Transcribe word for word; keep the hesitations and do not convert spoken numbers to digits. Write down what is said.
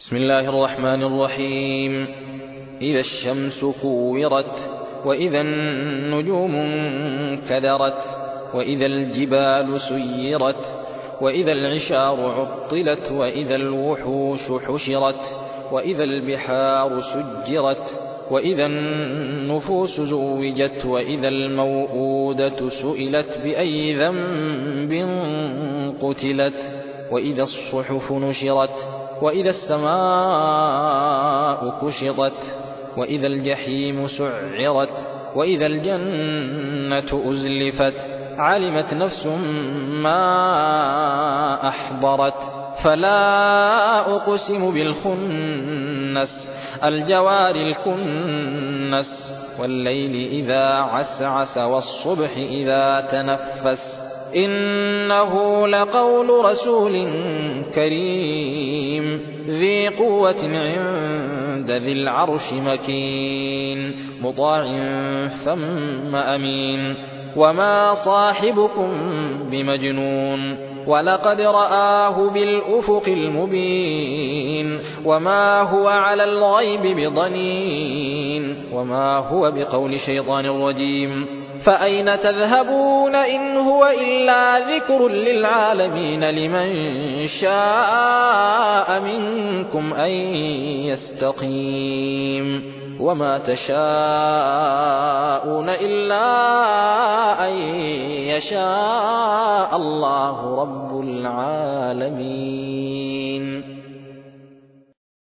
بسم الله الرحمن الرحيم. إذا الشمس كورت، وإذا النجوم انكدرت، وإذا الجبال سيرت، وإذا العشار عطلت، وإذا الوحوش حشرت، وإذا البحار سجرت، وإذا النفوس زوجت، وإذا الموءودة سئلت بأي ذنب قتلت، وإذا الصحف نشرت، وإذا السماء كشطت، وإذا الجحيم سعرت، وإذا الجنة أزلفت، علمت نفس ما أحضرت. فلا أقسم بالخنس، الجوار الكنس، والليل إذا عسعس، والصبح إذا تنفس، إنه لقول رسول كريم ذي قوة عند ذي العرش مكين، مطاع ثم أمين. وما صاحبكم بمجنون، ولقد رآه بالأفق المبين، وما هو على الغيب بضنين، وما هو بقول شيطان رجيم. فأين تذهبون إن هو إلا ذكر للعالمين، لمن شاء منكم أن يستقيم. وما تشاءون إلا أن يشاء الله رب العالمين.